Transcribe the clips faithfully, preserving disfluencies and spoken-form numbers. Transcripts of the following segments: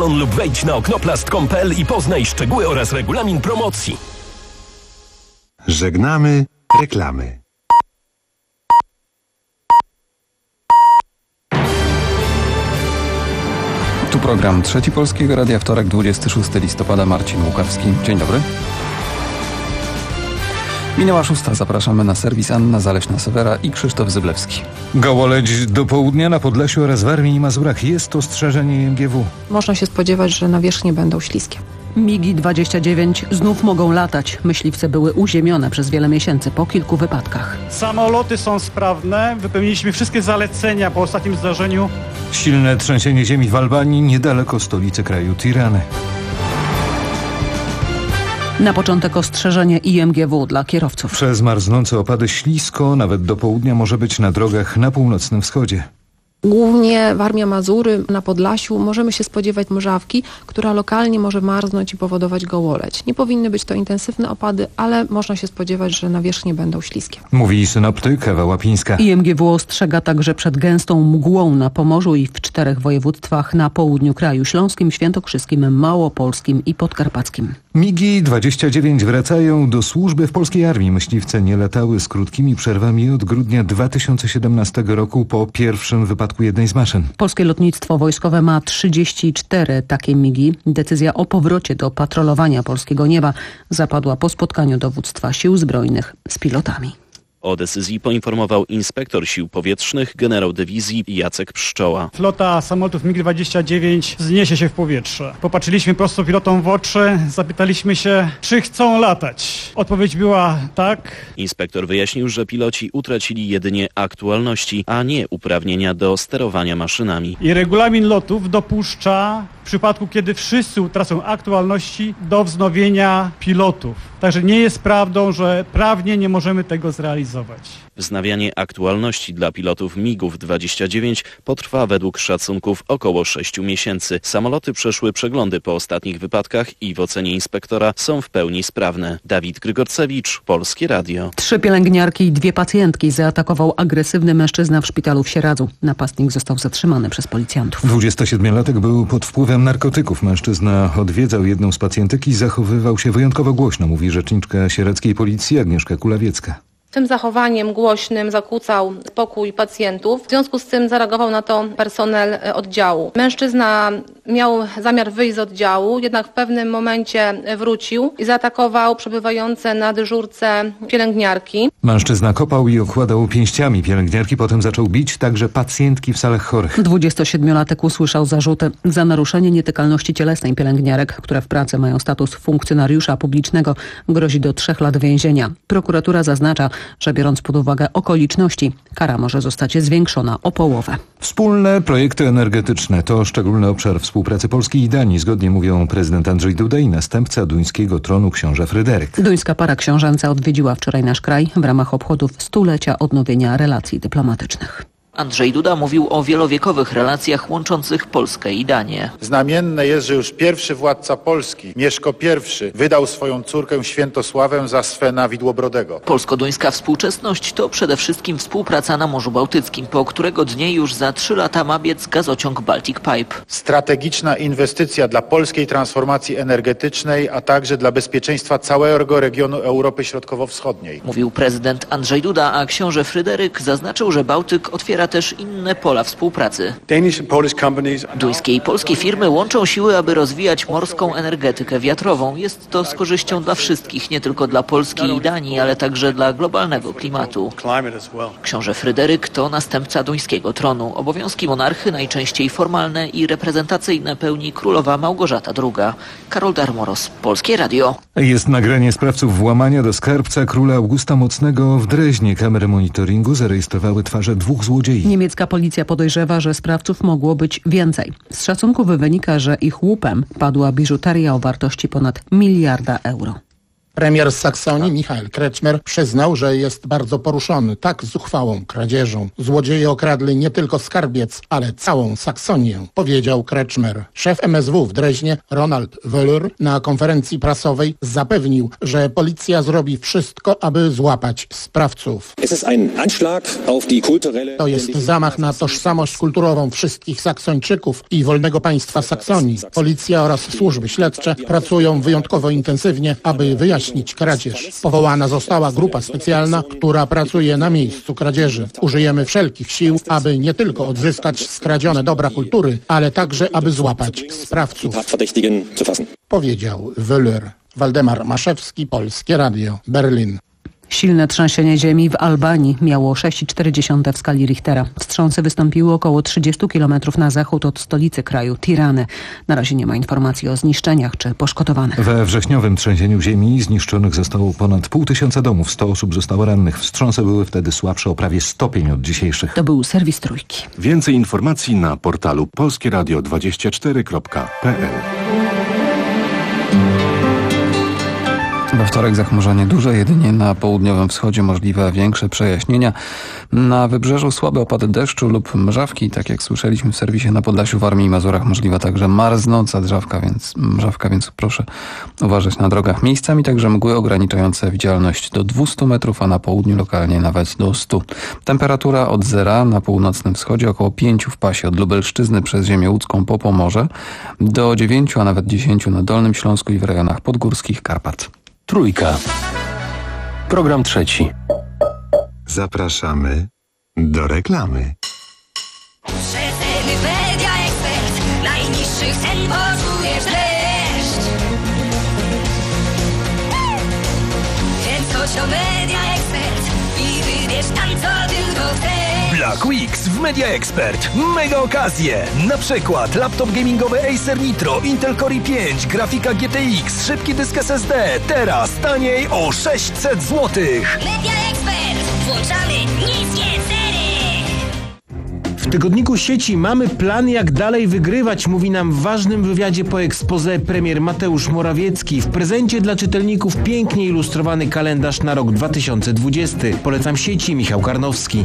Dzwoń lub wejdź na oknoplast kropka com kropka pe el i poznaj szczegóły oraz regulamin promocji. Żegnamy reklamy. Tu program Trzeci Polskiego Radia, wtorek, dwudziestego szóstego listopada, Marcin Łukawski. Dzień dobry. Minęła szósta, zapraszamy na serwis Anna Zaleśna-Sewera i Krzysztof Zyblewski. Gołoleć do południa na Podlasiu oraz w Warmii i Mazurach jest ostrzeżenie I M G W. Można się spodziewać, że nawierzchnie będą śliskie. migi dwadzieścia dziewięć znów mogą latać. Myśliwce były uziemione przez wiele miesięcy po kilku wypadkach. Samoloty są sprawne. Wypełniliśmy wszystkie zalecenia po ostatnim zdarzeniu. Silne trzęsienie ziemi w Albanii, niedaleko stolicy kraju Tirany. Na początek ostrzeżenie I M G W dla kierowców. Przez marznące opady ślisko, nawet do południa może być na drogach na północnym wschodzie. Głównie Warmia, Mazury, na Podlasiu możemy się spodziewać mrzawki, która lokalnie może marznąć i powodować gołoleć. Nie powinny być to intensywne opady, ale można się spodziewać, że nawierzchnie będą śliskie. Mówi synoptyk Ewa Łapińska. I M G W ostrzega także przed gęstą mgłą na Pomorzu i w czterech województwach na południu kraju: śląskim, świętokrzyskim, małopolskim i podkarpackim. migi dwadzieścia dziewięć wracają do służby w polskiej armii. Myśliwce nie latały z krótkimi przerwami od grudnia dwa tysiące siedemnastego roku po pierwszym wypadku jednej z maszyn. Polskie lotnictwo wojskowe ma trzydzieści cztery takie migi. Decyzja o powrocie do patrolowania polskiego nieba zapadła po spotkaniu dowództwa sił zbrojnych z pilotami. O decyzji poinformował inspektor sił powietrznych, generał dywizji Jacek Pszczoła. Flota samolotów mig dwadzieścia dziewięć zniesie się w powietrze. Popatrzyliśmy prosto pilotom w oczy, zapytaliśmy się, czy chcą latać. Odpowiedź była tak. Inspektor wyjaśnił, że piloci utracili jedynie aktualności, a nie uprawnienia do sterowania maszynami. I regulamin lotów dopuszcza w przypadku, kiedy wszyscy utracą aktualności, do wznowienia pilotów. Także nie jest prawdą, że prawnie nie możemy tego zrealizować. Wznawianie aktualności dla pilotów migów dwadzieścia dziewięć potrwa według szacunków około sześciu miesięcy. Samoloty przeszły przeglądy po ostatnich wypadkach i w ocenie inspektora są w pełni sprawne. Dawid Grygorcewicz, Polskie Radio. Trzy pielęgniarki i dwie pacjentki zaatakował agresywny mężczyzna w szpitalu w Sieradzu. Napastnik został zatrzymany przez policjantów. dwudziestosiedmiolatek był pod wpływem narkotyków. Mężczyzna odwiedzał jedną z pacjentek i zachowywał się wyjątkowo głośno, mówi rzeczniczka sieradzkiej policji Agnieszka Kulawiecka. Tym zachowaniem głośnym zakłócał spokój pacjentów. W związku z tym zareagował na to personel oddziału. Mężczyzna miał zamiar wyjść z oddziału, jednak w pewnym momencie wrócił i zaatakował przebywające na dyżurce pielęgniarki. Mężczyzna kopał i okładał pięściami pielęgniarki, potem zaczął bić także pacjentki w salach chorych. dwudziestosiedmiolatek usłyszał zarzuty za naruszenie nietykalności cielesnej pielęgniarek, które w pracy mają status funkcjonariusza publicznego. Grozi do trzech lat więzienia. Prokuratura zaznacza, że biorąc pod uwagę okoliczności, kara może zostać zwiększona o połowę. Wspólne projekty energetyczne to szczególny obszar współpracy Polski i Danii. Zgodnie mówią prezydent Andrzej Duda i następca duńskiego tronu książę Fryderyk. Duńska para książęca odwiedziła wczoraj nasz kraj w ramach obchodów stulecia odnowienia relacji dyplomatycznych. Andrzej Duda mówił o wielowiekowych relacjach łączących Polskę i Danię. Znamienne jest, że już pierwszy władca Polski, Mieszko I, wydał swoją córkę Świętosławę za Svena Widłobrodego. Polsko-duńska współczesność to przede wszystkim współpraca na Morzu Bałtyckim, po którego dnie już za trzy lata ma biec gazociąg Baltic Pipe. Strategiczna inwestycja dla polskiej transformacji energetycznej, a także dla bezpieczeństwa całego regionu Europy Środkowo-Wschodniej. Mówił prezydent Andrzej Duda, a książę Fryderyk zaznaczył, że Bałtyk otwiera też inne pola współpracy. Duńskie i polskie firmy łączą siły, aby rozwijać morską energetykę wiatrową. Jest to z korzyścią dla wszystkich, nie tylko dla Polski i Danii, ale także dla globalnego klimatu. Książę Fryderyk to następca duńskiego tronu. Obowiązki monarchy, najczęściej formalne i reprezentacyjne, pełni królowa Małgorzata druga. Karol Darmoros, Polskie Radio. Jest nagranie sprawców włamania do skarbca króla Augusta Mocnego w Dreźnie. Kamery monitoringu zarejestrowały twarze dwóch złodziei. Niemiecka policja podejrzewa, że sprawców mogło być więcej. Z szacunków wynika, że ich łupem padła biżuteria o wartości ponad miliarda euro. Premier z Saksonii Michael Kretschmer przyznał, że jest bardzo poruszony tak zuchwałą kradzieżą. Złodzieje okradli nie tylko skarbiec, ale całą Saksonię, powiedział Kretschmer. Szef M S W w Dreźnie Ronald Wöller na konferencji prasowej zapewnił, że policja zrobi wszystko, aby złapać sprawców. To jest zamach na tożsamość kulturową wszystkich Saksończyków i wolnego państwa Saksonii. Policja oraz służby śledcze pracują wyjątkowo intensywnie, aby wyjaśnić kradzież. Powołana została grupa specjalna, która pracuje na miejscu kradzieży. Użyjemy wszelkich sił, aby nie tylko odzyskać skradzione dobra kultury, ale także, aby złapać sprawców, powiedział Wöller. Waldemar Maszewski, Polskie Radio, Berlin. Silne trzęsienie ziemi w Albanii miało sześć przecinek cztery w skali Richtera. Wstrząsy wystąpiły około trzydzieści kilometrów na zachód od stolicy kraju, Tirany. Na razie nie ma informacji o zniszczeniach czy poszkodowanych. We wrześniowym trzęsieniu ziemi zniszczonych zostało ponad pół tysiąca domów, sto osób zostało rannych. Wstrząsy były wtedy słabsze o prawie stopień od dzisiejszych. To był serwis Trójki. Więcej informacji na portalu polskieradio dwadzieścia cztery kropka p l. We wtorek zachmurzenie duże, jedynie na południowym wschodzie możliwe większe przejaśnienia. Na wybrzeżu słabe opady deszczu lub mrzawki, tak jak słyszeliśmy w serwisie na Podlasiu, w Warmii i Mazurach możliwa także marznąca drzawka, więc mrzawka, więc proszę uważać na drogach. Miejscami także mgły ograniczające widzialność do dwieście metrów, a na południu lokalnie nawet do stu. Temperatura od zera na północnym wschodzie, około pięciu w pasie od Lubelszczyzny przez ziemię łódzką po Pomorze, do dziewięciu, a nawet dziesięciu na Dolnym Śląsku i w rejonach podgórskich Karpat. Trójka. Program trzeci. Zapraszamy do reklamy. Rzetelny Media Ekspert. Najniższych cen poczujesz dreszcz. Chęć o Media Ekspert i wybierz tam, co tylko chcesz. Black Weeks w Media Expert. Mega okazje. Na przykład laptop gamingowy Acer Nitro, Intel Core i pięć, grafika G T X, szybki dysk S S D. Teraz taniej o sześćset złotych. Media Expert. Włączamy niskie ceny. W tygodniku sieci Mamy plan, jak dalej wygrywać, mówi nam w ważnym wywiadzie po exposé premier Mateusz Morawiecki. W prezencie dla czytelników pięknie ilustrowany kalendarz na rok dwa tysiące dwudziesty. Polecam sieci, Michał Karnowski.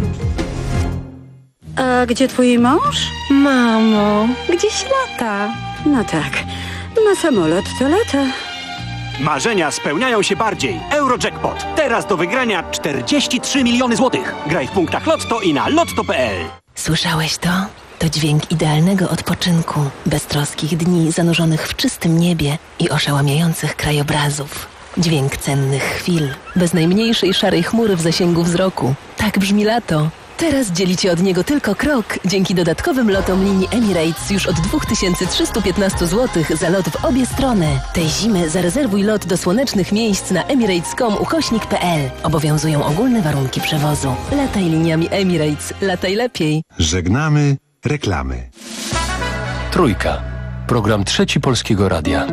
A gdzie twój mąż? Mamo, gdzieś lata. No tak, ma samolot, to lata. Marzenia spełniają się bardziej. Eurojackpot. Teraz do wygrania czterdzieści trzy miliony złotych. Graj w punktach Lotto i na lotto kropka p l. Słyszałeś to? To dźwięk idealnego odpoczynku, beztroskich dni zanurzonych w czystym niebie i oszałamiających krajobrazów. Dźwięk cennych chwil, bez najmniejszej szarej chmury w zasięgu wzroku. Tak brzmi lato. Teraz dzielicie od niego tylko krok dzięki dodatkowym lotom linii Emirates już od dwa tysiące trzysta piętnaście złotych za lot w obie strony. Tej zimy zarezerwuj lot do słonecznych miejsc na emirates kropka com ukośnik p l. Obowiązują ogólne warunki przewozu. Lataj liniami Emirates. Lataj lepiej. Żegnamy reklamy. Trójka. Program trzeci Polskiego Radia.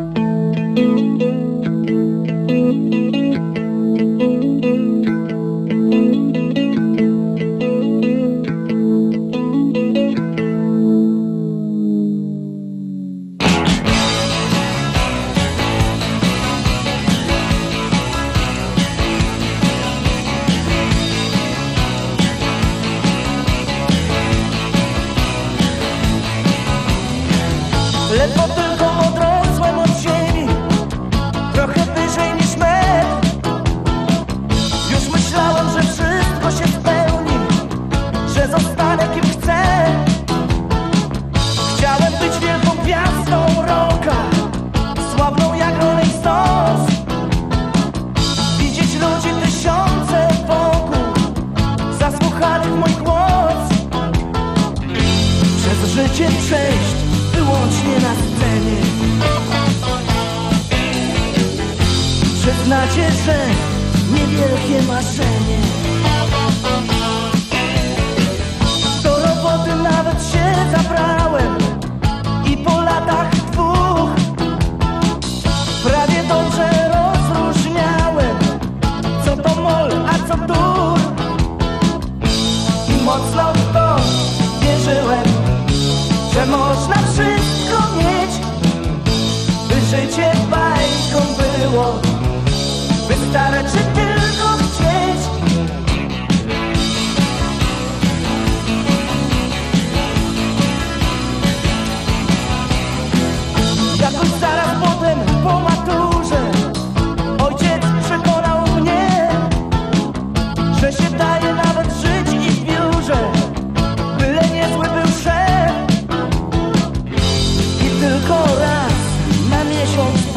Ledwo tylko odrosłem od ziemi, trochę wyżej niż metr. Już myślałem, że wszystko się spełni, że zostanę kim chcę. Chciałem być wielką gwiazdą rocka, sławną jak Rolling Stones. Widzieć ludzi tysiące wokół, zasłuchanych mój głos. Przez życie przejść wyłącznie na scenie. Przyznacie, że niewielkie marzenie. Do roboty nawet się zabrałem i po latach dwóch prawie dobrze rozróżniałem, co to mol, a co dur. I mocno w to wierzyłem, że można wszystko mieć, by życie bajką było, by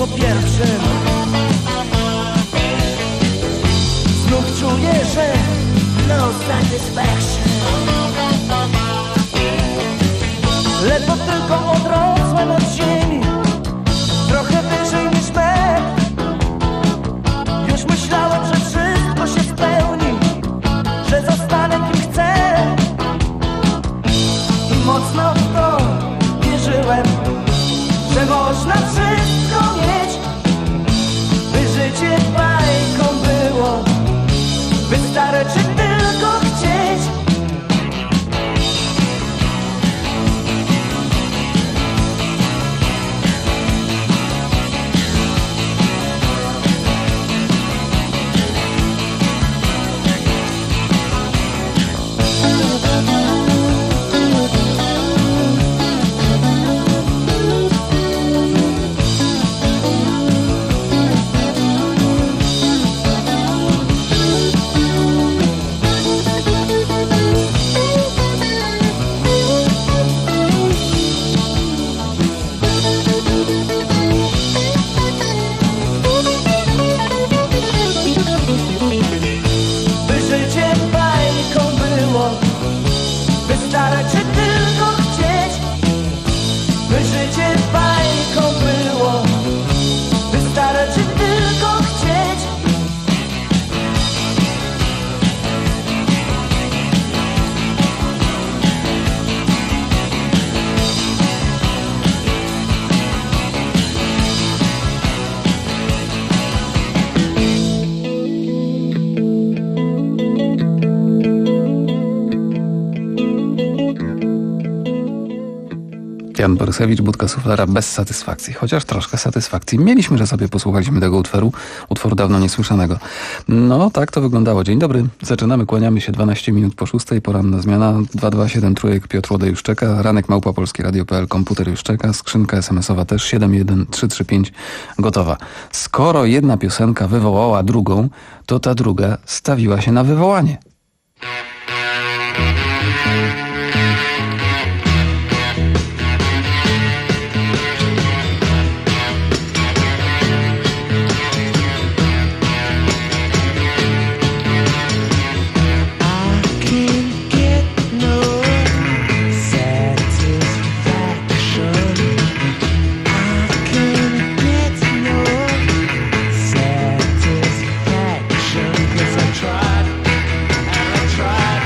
po pierwszym. Znów czuję, że no satisfaction. Ledwo tylko odrosłem od ziemi, trochę wyżej niż metr. Już myślałem, że wszystko się spełni, że zostanę kim chcę. I mocno w to wierzyłem, że można wszystko mieć, by życie bajką było. Wystarczy tylko chcieć. Jan Borysewicz, Budka Suflera bez satysfakcji. Chociaż troszkę satysfakcji mieliśmy, że sobie posłuchaliśmy tego utworu, utworu dawno niesłyszanego. No, tak to wyglądało. Dzień dobry. Zaczynamy, kłaniamy się dwanaście minut po szóstej. Poranna zmiana. dwa dwa siedem trójek. Piotr Łodej już czeka. Ranek małpa polskie radio kropka p l. Komputer już czeka. Skrzynka es em es owa też. siedem jeden trzy trzy pięć. Gotowa. Skoro jedna piosenka wywołała drugą, to ta druga stawiła się na wywołanie. Tried and I tried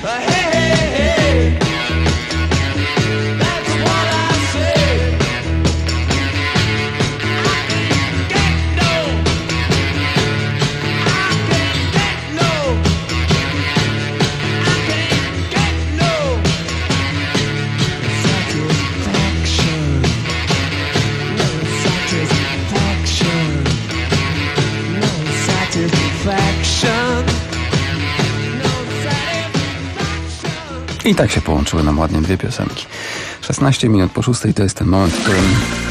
I tak się połączyły nam ładnie dwie piosenki. szesnaście minut po szóstej to jest ten moment, w którym...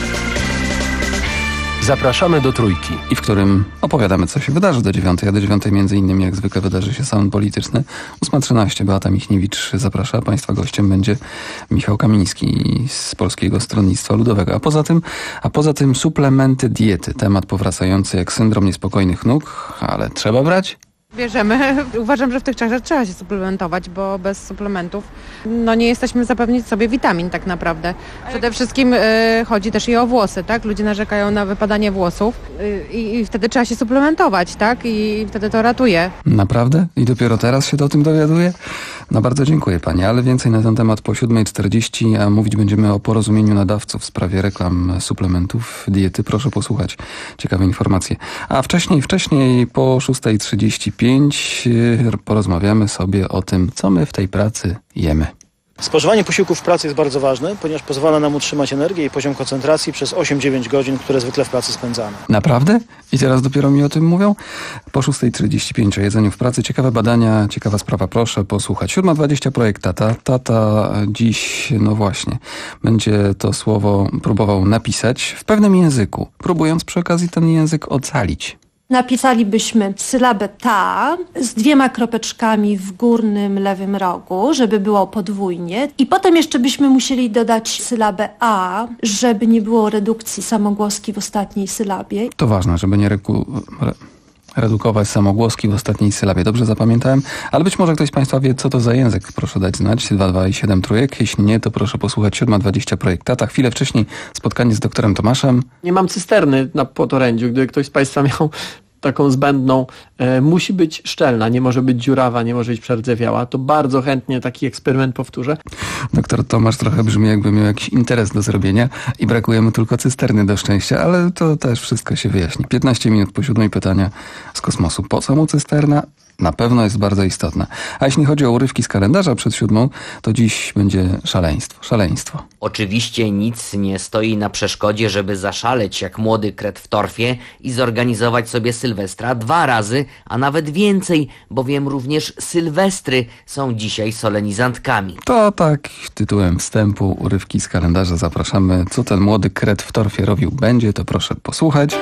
Zapraszamy do Trójki. I w którym opowiadamy, co się wydarzy do dziewiątej, a do dziewiątej między innymi jak zwykle wydarzy się salon polityczny. ósma trzynaście, Beata Michniewicz zaprasza. Państwa gościem będzie Michał Kamiński z Polskiego Stronnictwa Ludowego. A poza tym, a poza tym suplementy diety. Temat powracający jak syndrom niespokojnych nóg, ale trzeba brać? Bierzemy. Uważam, że w tych czasach trzeba się suplementować, bo bez suplementów no nie jesteśmy zapewnić sobie witamin tak naprawdę. Przede wszystkim y, chodzi też i o włosy, tak? Ludzie narzekają na wypadanie włosów y, i wtedy trzeba się suplementować, tak? I wtedy to ratuje. Naprawdę? I dopiero teraz się o tym dowiaduje? No bardzo dziękuję pani, ale więcej na ten temat po siódmej czterdzieści, a mówić będziemy o porozumieniu nadawców w sprawie reklam suplementów diety. Proszę posłuchać ciekawe informacje. A wcześniej, wcześniej po szóstej trzydzieści pięć porozmawiamy sobie o tym, co my w tej pracy jemy. Spożywanie posiłków w pracy jest bardzo ważne, ponieważ pozwala nam utrzymać energię i poziom koncentracji przez osiem dziewięć godzin, które zwykle w pracy spędzamy. Naprawdę? I teraz dopiero mi o tym mówią? Po szóstej trzydzieści pięć o jedzeniu w pracy. Ciekawe badania, ciekawa sprawa, proszę posłuchać. siódma dwadzieścia projekt Tata. Tata dziś, no właśnie, będzie to słowo próbował napisać w pewnym języku, próbując przy okazji ten język ocalić. Napisalibyśmy sylabę ta z dwiema kropeczkami w górnym lewym rogu, żeby było podwójnie. I potem jeszcze byśmy musieli dodać sylabę a, żeby nie było redukcji samogłoski w ostatniej sylabie. To ważne, żeby nie reku... Re... redukować samogłoski w ostatniej sylabie. Dobrze zapamiętałem? Ale być może ktoś z państwa wie, co to za język. Proszę dać znać. dwa dwa i siedem trójek. Jeśli nie, to proszę posłuchać siódma dwadzieścia projekt Tata. Chwilę wcześniej spotkanie z doktorem Tomaszem. Nie mam cysterny na Podorędziu. Gdyby ktoś z państwa miał taką zbędną, e, musi być szczelna, nie może być dziurawa, nie może być przerdzewiała. To bardzo chętnie taki eksperyment powtórzę. Doktor Tomasz trochę brzmi, jakby miał jakiś interes do zrobienia i brakuje mu tylko cysterny do szczęścia, ale to też wszystko się wyjaśni. piętnaście minut po siódmej pytania z kosmosu. Po co mu cysterna? Na pewno jest bardzo istotne. A jeśli chodzi o urywki z kalendarza przed siódmą, to dziś będzie szaleństwo. Szaleństwo. Oczywiście nic nie stoi na przeszkodzie, żeby zaszaleć jak młody kret w torfie i zorganizować sobie Sylwestra dwa razy, a nawet więcej, bowiem również Sylwestry są dzisiaj solenizantkami. To tak tytułem wstępu urywki z kalendarza zapraszamy. Co ten młody kret w torfie robił będzie, to proszę posłuchać.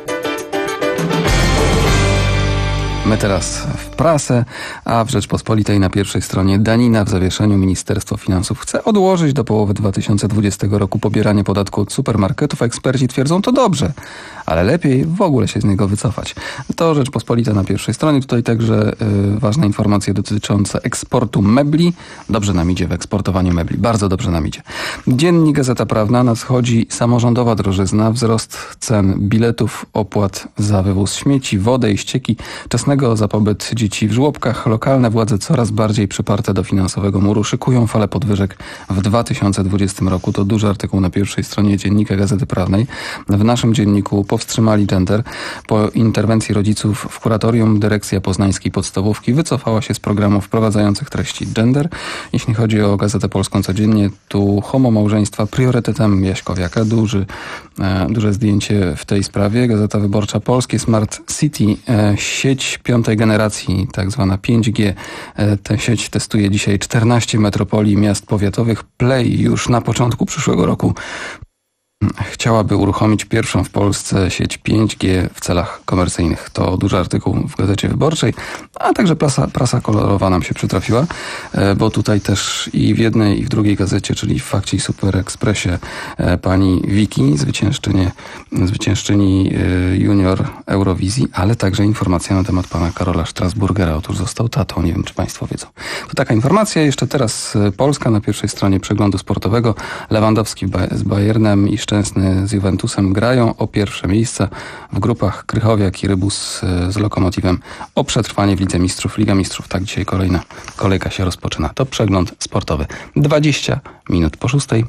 My teraz w prasę, a w Rzeczpospolitej na pierwszej stronie danina w zawieszeniu. Ministerstwo Finansów chce odłożyć do połowy dwa tysiące dwudziestego roku pobieranie podatku od supermarketów. Eksperci twierdzą, to dobrze, ale lepiej w ogóle się z niego wycofać. To Rzeczpospolita na pierwszej stronie. Tutaj także y, ważne informacje dotyczące eksportu mebli. Dobrze nam idzie w eksportowaniu mebli. Bardzo dobrze nam idzie. Dziennik Gazeta Prawna. Nadchodzi samorządowa drożyzna. Wzrost cen biletów, opłat za wywóz śmieci, wodę i ścieki, czesnego za pobyt dzieci w żłobkach. Lokalne władze coraz bardziej przyparte do finansowego muru szykują falę podwyżek w dwa tysiące dwudziestym roku. To duży artykuł na pierwszej stronie Dziennika Gazety Prawnej. W naszym dzienniku powstrzymali gender. Po interwencji rodziców w kuratorium dyrekcja poznańskiej podstawówki wycofała się z programów wprowadzających treści gender. Jeśli chodzi o Gazetę Polską Codziennie, tu homo małżeństwa priorytetem Jaśkowiaka. Duży, e, duże zdjęcie w tej sprawie. Gazeta Wyborcza Polskie Smart City, e, sieć piątej generacji, tak zwana pięć G. E, tę sieć testuje dzisiaj czternaście metropolii miast powiatowych. Play już na początku przyszłego roku chciałaby uruchomić pierwszą w Polsce sieć pięć G w celach komercyjnych. To duży artykuł w Gazecie Wyborczej, a także prasa, prasa kolorowa nam się przytrafiła, bo tutaj też i w jednej, i w drugiej gazecie, czyli w Fakcie i Super Expressie, pani Wiki, zwyciężczyni, zwyciężczyni junior Eurowizji, ale także informacja na temat pana Karola Strasburgera. Otóż został tatą, nie wiem, czy państwo wiedzą. To taka informacja. Jeszcze teraz Polska na pierwszej stronie przeglądu sportowego. Lewandowski z Bayernem i Szczęsny z Juventusem grają o pierwsze miejsca w grupach Krychowiak i Rybus z Lokomotywem o przetrwanie w Lidze Mistrzów. Liga Mistrzów, tak dzisiaj kolejna kolejka się rozpoczyna. To przegląd sportowy. dwadzieścia minut po szóstej.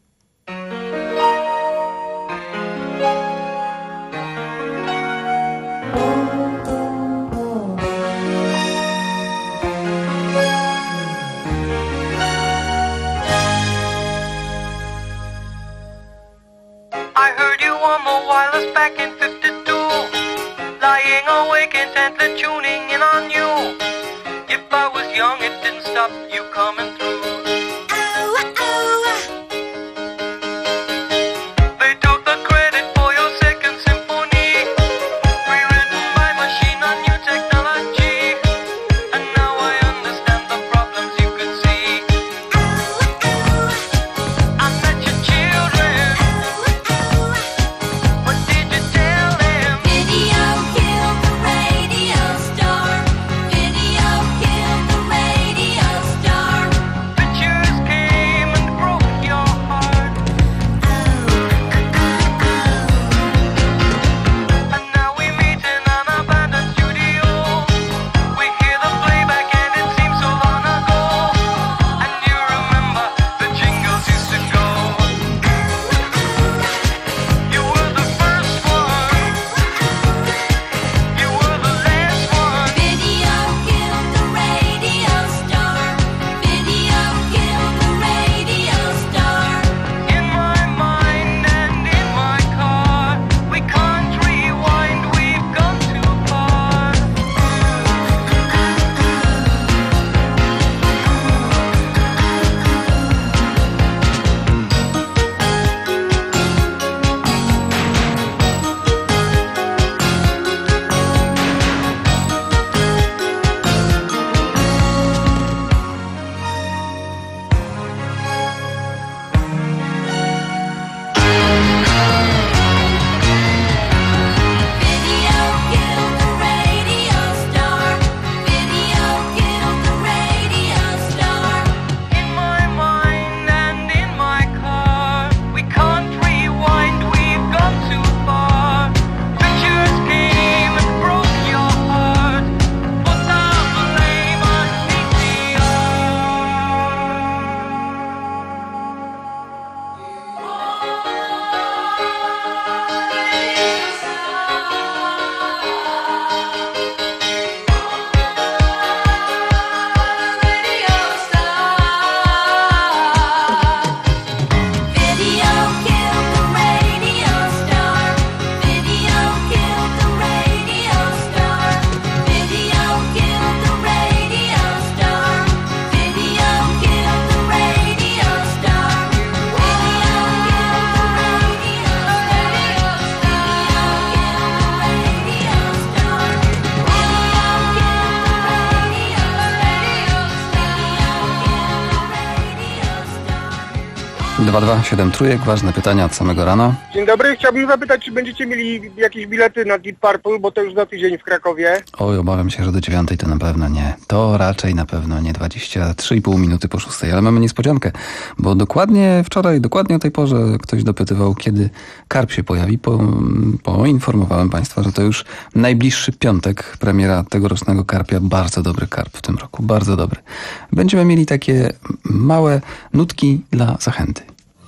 dwa dwa siedem trójek, ważne pytania od samego rana. Dzień dobry, chciałbym zapytać, czy będziecie mieli jakieś bilety na Deep Purple, bo to już za tydzień w Krakowie. Oj, obawiam się, że do dziewiątej to na pewno nie. To raczej na pewno nie. dwadzieścia trzy i pół minuty po szóstej, ale mamy niespodziankę, bo dokładnie wczoraj, dokładnie o tej porze ktoś dopytywał, kiedy Karp się pojawi. Po, poinformowałem Państwa, że to już najbliższy piątek premiera tegorocznego Karpia. Bardzo dobry Karp w tym roku, bardzo dobry. Będziemy mieli takie małe nutki dla zachęty.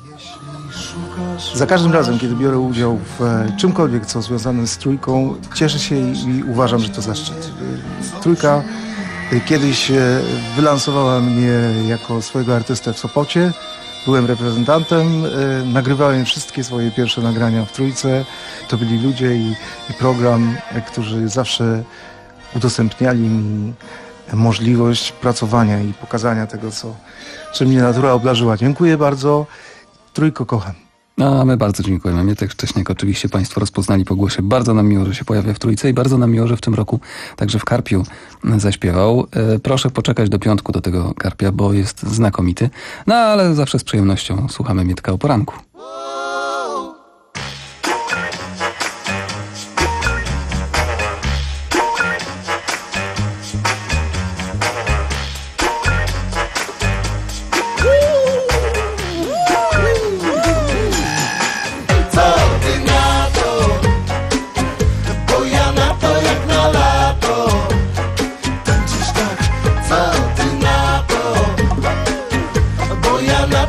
Za każdym razem, kiedy biorę udział w czymkolwiek, co związane z Trójką, cieszę się i uważam, że to zaszczyt. Trójka kiedyś wylansowała mnie jako swojego artystę w Sopocie. Byłem reprezentantem, nagrywałem wszystkie swoje pierwsze nagrania w Trójce. To byli ludzie i, i program, którzy zawsze udostępniali mi możliwość pracowania i pokazania tego, co, czym mnie natura obdarzyła. Dziękuję bardzo. Trójko kocham. A my bardzo dziękujemy. Mietek Szcześniak oczywiście Państwo rozpoznali po głosie. Bardzo nam miło, że się pojawia w Trójce i bardzo nam miło, że w tym roku także w Karpiu zaśpiewał. E, proszę poczekać do piątku do tego Karpia, bo jest znakomity. No ale zawsze z przyjemnością słuchamy Mietka o poranku.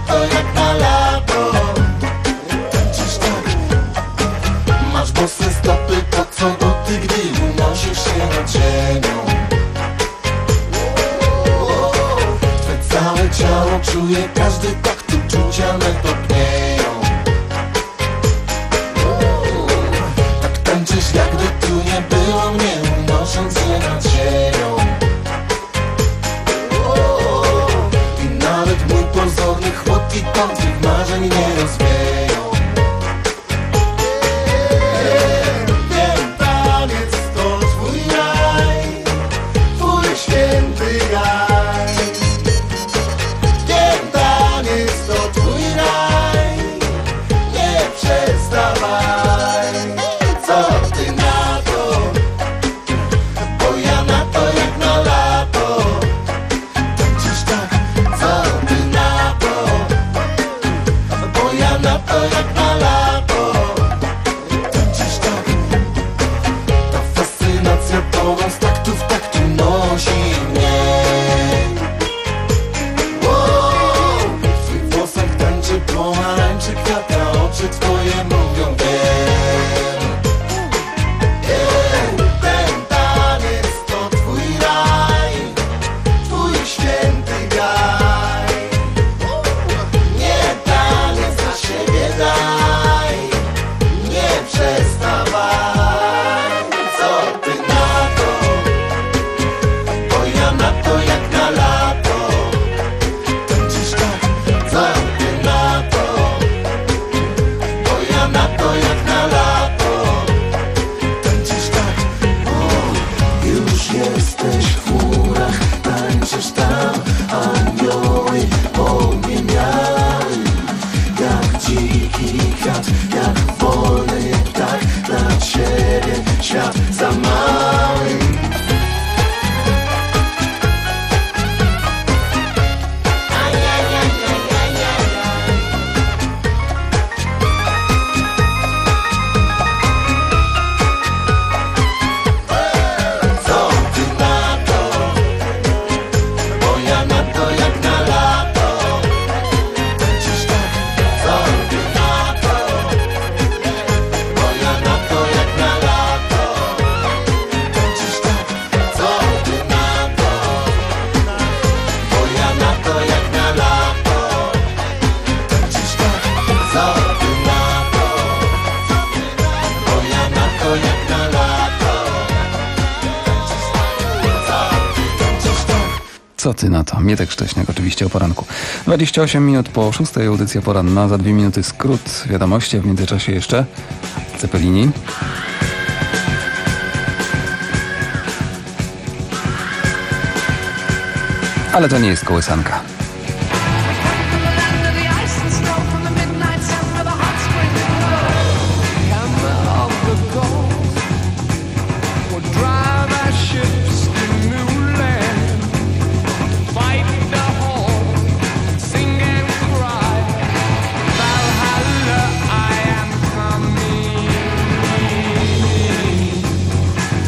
to jak na lato. Tańczysz tak. Masz bosy stopy, po co buty, gdy unosisz się nad ziemią. Twe całe ciało czuje każdy takt, uczucia me topnieją. Tak tańczysz, jakby tu nie było mnie, unosząc się nad ziemią. I nawet mój pozorny chłód i ton twych marzeń nie rozwieją. Ten taniec to twój raj, twój święty raj. Ten taniec to twój raj, nie przestawaj. Co ty na to? Bo ja na to jak na lato. Tańczysz tak, co ty na to? Bo ja na to jak na lato. Tańczysz tak. Ta fascynacja tobą z taktu w taktu nosi mnie. Wow, w twych włosach tańczy pomarańczy kwiat, a oczy twoje mówią wiem. Ten taniec to twój raj, twój święty gaj. Nie taniec dla siebie daj, nie przestawaj. Co ty na to? Bo ja na to jak na lato. Tańczysz tak, co ty na to? Bo ja na to jak na lato. Tańczysz tak, o, już jesteś w chmurach. Tańczysz tam, anioły pomieniały. Jak dziki kwiat, jak wolny ptak. Dla ciebie świat za mały. Co ty na to? Bo ja na to jak na lato. Tańczysz tak, co ty na to? Bo ja na to jak na lato. Tańczysz tak, co ty na to? Bo ja na to jak na lato. Tańczysz tak, co ty na to? Bo ja na to jak na lato. Tańczysz tak. Co ty na to? Mietek Szcześniak oczywiście o poranku. dwadzieścia osiem minut po szóstej, audycja poranna. Za dwie minuty skrót wiadomości, a w międzyczasie jeszcze Cepelini. Ale to nie jest kołysanka.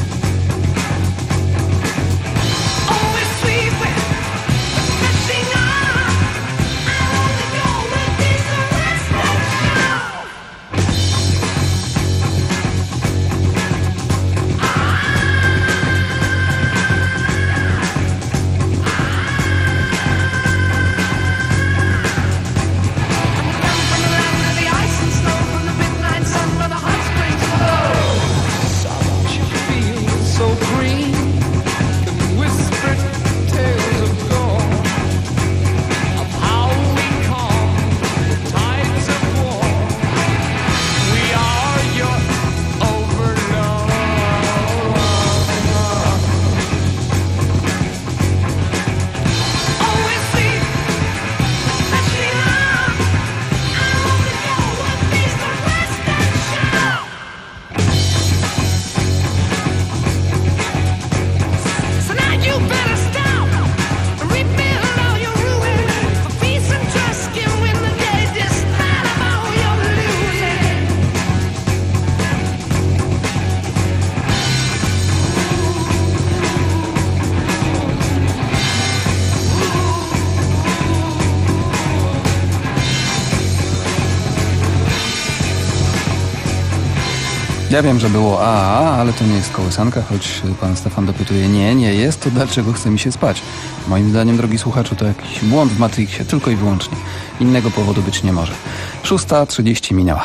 Sing Ja wiem, że było A A A, ale to nie jest kołysanka, choć pan Stefan dopytuje, nie, nie jest, to dlaczego chce mi się spać? Moim zdaniem, drogi słuchaczu, to jakiś błąd w Matrixie, tylko i wyłącznie. Innego powodu być nie może. szósta trzydzieści minęła.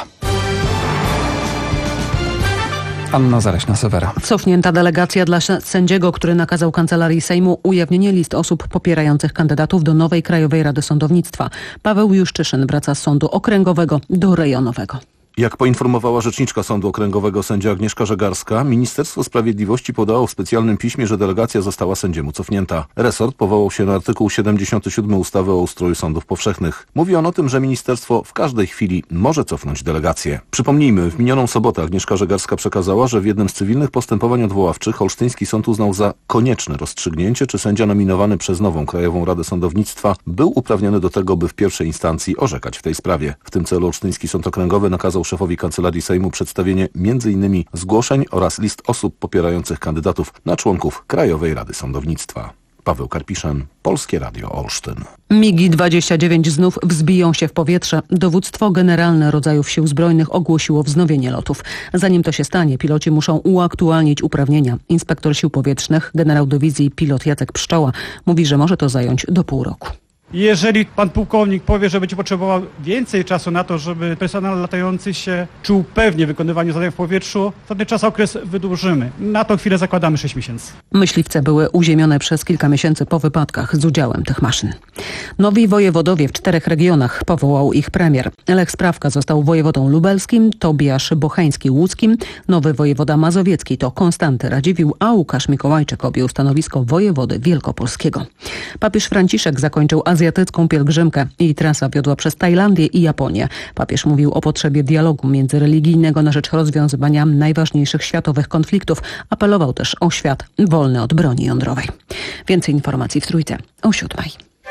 Anna Zareśna-Sewera. Cofnięta delegacja dla sędziego, który nakazał Kancelarii Sejmu ujawnienie list osób popierających kandydatów do nowej Krajowej Rady Sądownictwa. Paweł Juszczyszyn wraca z sądu okręgowego do rejonowego. Jak poinformowała rzeczniczka Sądu Okręgowego sędzia Agnieszka Żegarska, Ministerstwo Sprawiedliwości podało w specjalnym piśmie, że delegacja została sędziemu cofnięta. Resort powołał się na artykuł siedemdziesiąty siódmy ustawy o ustroju sądów powszechnych. Mówi on o tym, że ministerstwo w każdej chwili może cofnąć delegację. Przypomnijmy, w minioną sobotę Agnieszka Żegarska przekazała, że w jednym z cywilnych postępowań odwoławczych Olsztyński Sąd uznał za konieczne rozstrzygnięcie, czy sędzia nominowany przez nową Krajową Radę Sądownictwa był uprawniony do tego, by w pierwszej instancji orzekać w tej sprawie. W tym celu Olsztyński Sąd Okręgowy nakazał szefowi Kancelarii Sejmu przedstawienie między innymi zgłoszeń oraz list osób popierających kandydatów na członków Krajowej Rady Sądownictwa. Paweł Karpiszyn, Polskie Radio Olsztyn. migi dwadzieścia dziewięć znów wzbiją się w powietrze. Dowództwo Generalne Rodzajów Sił Zbrojnych ogłosiło wznowienie lotów. Zanim to się stanie, piloci muszą uaktualnić uprawnienia. Inspektor Sił Powietrznych, generał dywizji pilot Jacek Pszczoła mówi, że może to zająć do pół roku. Jeżeli pan pułkownik powie, że będzie potrzebował więcej czasu na to, żeby personel latający się czuł pewnie w wykonywaniu zadań w powietrzu, to ten czas okres wydłużymy. Na tą chwilę zakładamy sześć miesięcy. Myśliwce były uziemione przez kilka miesięcy po wypadkach z udziałem tych maszyn. Nowi wojewodowie w czterech regionach powołał ich premier. Lech Sprawka został wojewodą lubelskim, Tobiasz Bocheński-Łódzkim, nowy wojewoda mazowiecki to Konstanty Radziwiłł, a Łukasz Mikołajczyk objął stanowisko wojewody wielkopolskiego. Papież Franciszek zakończył azjatycką pielgrzymkę. Jej trasa wiodła przez Tajlandię i Japonię. Papież mówił o potrzebie dialogu międzyreligijnego na rzecz rozwiązywania najważniejszych światowych konfliktów. Apelował też o świat wolny od broni jądrowej. Więcej informacji w Trójce o siódmej.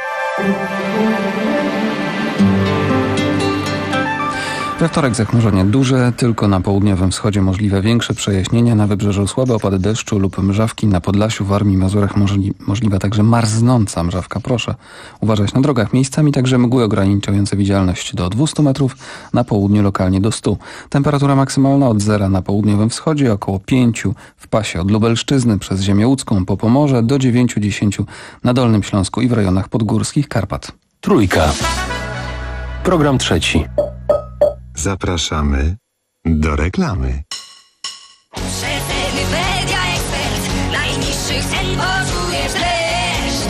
We wtorek zachmurzenie duże, tylko na południowym wschodzie możliwe większe przejaśnienia, na wybrzeżu słabe opady deszczu lub mrzawki, na Podlasiu, Warmii i Mazurach możli, możliwa także marznąca mrzawka. Proszę uważać na drogach, miejscami także mgły ograniczające widzialność do dwustu metrów, na południu lokalnie do stu. Temperatura maksymalna od zera na południowym wschodzie, około pięciu w pasie od Lubelszczyzny przez ziemię łódzką po Pomorze do dziewięciu dziesięciu na Dolnym Śląsku i w rejonach podgórskich Karpat. Trójka. Program trzeci. Zapraszamy do reklamy. Przeceny Media Expert. Najniższych cen poczujesz dreszcz.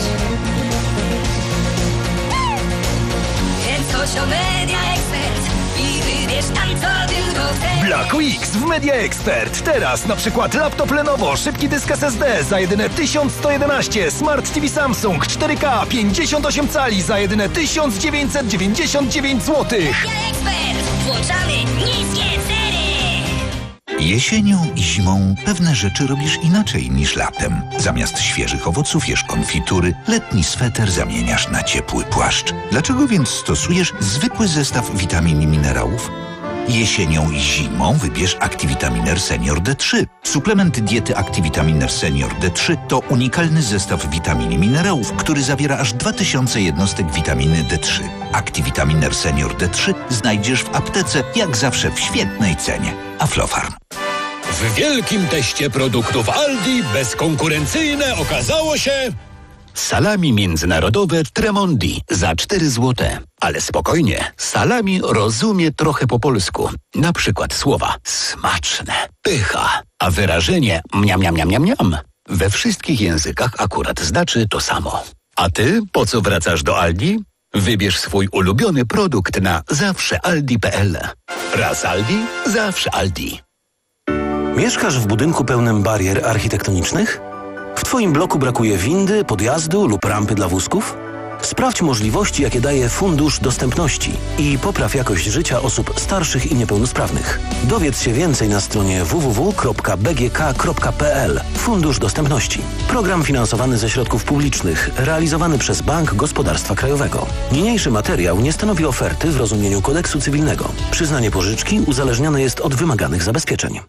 Więc chodź o Media Expert i wybierz tam, co tylko chcesz. Black Weeks w Media Expert. Teraz na przykład laptop Lenovo, szybki dysk S S D za jedyne tysiąc sto jedenaście, Smart T V Samsung cztery K pięćdziesiąt osiem cali za jedyne tysiąc dziewięćset dziewięćdziesiąt dziewięć złotych. Media Expert. Włączamy niskie ceny. Jesienią i zimą pewne rzeczy robisz inaczej niż latem. Zamiast świeżych owoców jesz konfitury, letni sweter zamieniasz na ciepły płaszcz. Dlaczego więc stosujesz zwykły zestaw witamin i minerałów? Jesienią i zimą wybierz Activitaminer Senior D trzy. Suplement diety Activitaminer Senior D trzy to unikalny zestaw witamin i minerałów, który zawiera aż dwa tysiące jednostek witaminy D trzy. Activitaminer Senior D trzy znajdziesz w aptece, jak zawsze w świetnej cenie. Aflofarm. W wielkim teście produktów Aldi bezkonkurencyjne okazało się... Salami międzynarodowe Tremondi za cztery złote. Ale spokojnie, salami rozumie trochę po polsku. Na przykład słowa smaczne, pycha, a wyrażenie mniam, mniam, mniam, mniam, mniam. We wszystkich językach akurat znaczy to samo. A ty po co wracasz do Aldi? Wybierz swój ulubiony produkt na zawsze aldi kropka p l. Raz Aldi, zawsze Aldi. Mieszkasz w budynku pełnym barier architektonicznych? W Twoim bloku brakuje windy, podjazdu lub rampy dla wózków? Sprawdź możliwości, jakie daje Fundusz Dostępności i popraw jakość życia osób starszych i niepełnosprawnych. Dowiedz się więcej na stronie w w w kropka b g k kropka p l. Fundusz Dostępności. Program finansowany ze środków publicznych, realizowany przez Bank Gospodarstwa Krajowego. Niniejszy materiał nie stanowi oferty w rozumieniu kodeksu cywilnego. Przyznanie pożyczki uzależnione jest od wymaganych zabezpieczeń.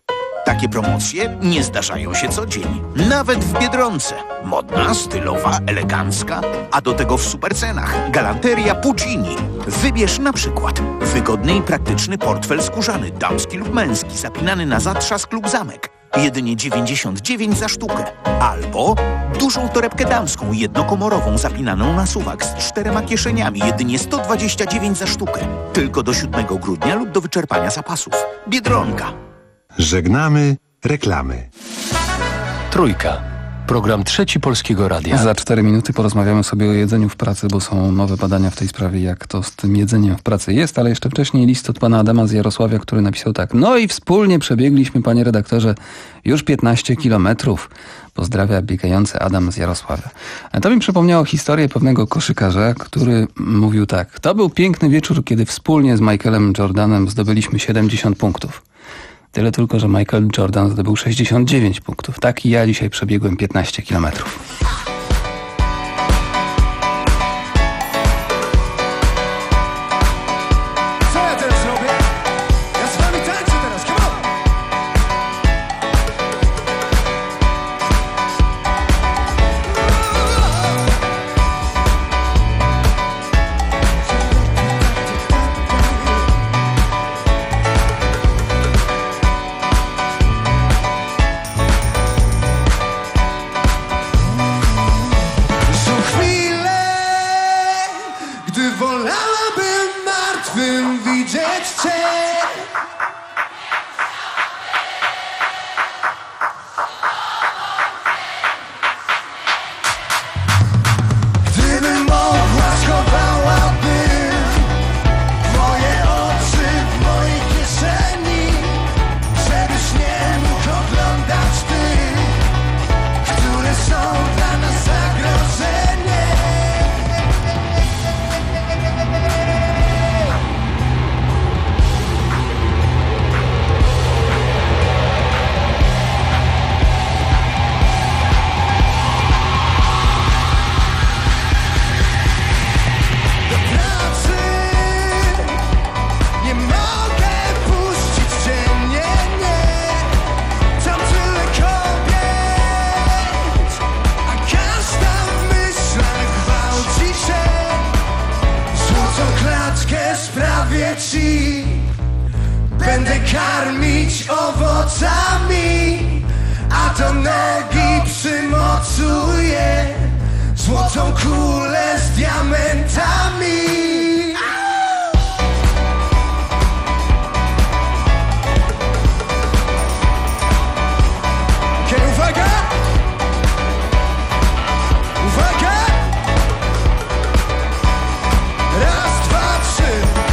Takie promocje nie zdarzają się co dzień. Nawet w Biedronce. Modna, stylowa, elegancka, a do tego w supercenach. Galanteria Puccini. Wybierz na przykład wygodny i praktyczny portfel skórzany, damski lub męski, zapinany na zatrzask lub zamek. Jedynie dziewięćdziesiąt dziewięć za sztukę. Albo dużą torebkę damską, jednokomorową, zapinaną na suwak z czterema kieszeniami. Jedynie sto dwadzieścia dziewięć za sztukę. Tylko do siódmego grudnia lub do wyczerpania zapasów. Biedronka. Żegnamy reklamy. Trójka. Program Trzeci Polskiego Radia. Za cztery minuty porozmawiamy sobie o jedzeniu w pracy, bo są nowe badania w tej sprawie, jak to z tym jedzeniem w pracy jest, ale jeszcze wcześniej list od pana Adama z Jarosławia, który napisał tak. No i wspólnie przebiegliśmy, panie redaktorze, już piętnaście kilometrów. Pozdrawia biegający Adam z Jarosławia. A to mi przypomniało historię pewnego koszykarza, który mówił tak. To był piękny wieczór, kiedy wspólnie z Michaelem Jordanem zdobyliśmy siedemdziesiąt punktów. Tyle tylko, że Michael Jordan zdobył sześćdziesiąt dziewięć punktów. Tak i ja dzisiaj przebiegłem piętnaście kilometrów. Co ja teraz robię? Ja z wami tańczę teraz, come on! Będę karmić owocami, a do nogi przymocuję złotą kulę z diamentami. Okej, okay, uwaga! Uwaga! Raz, dwa, trzy.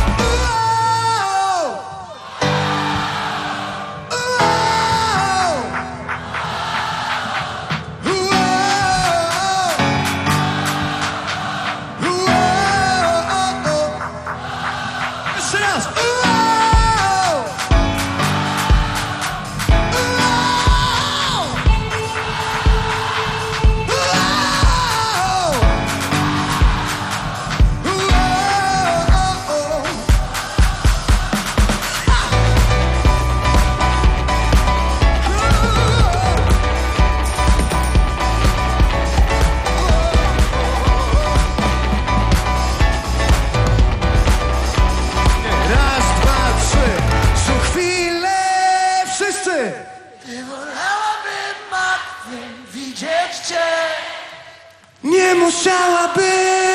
Nie musiałabym.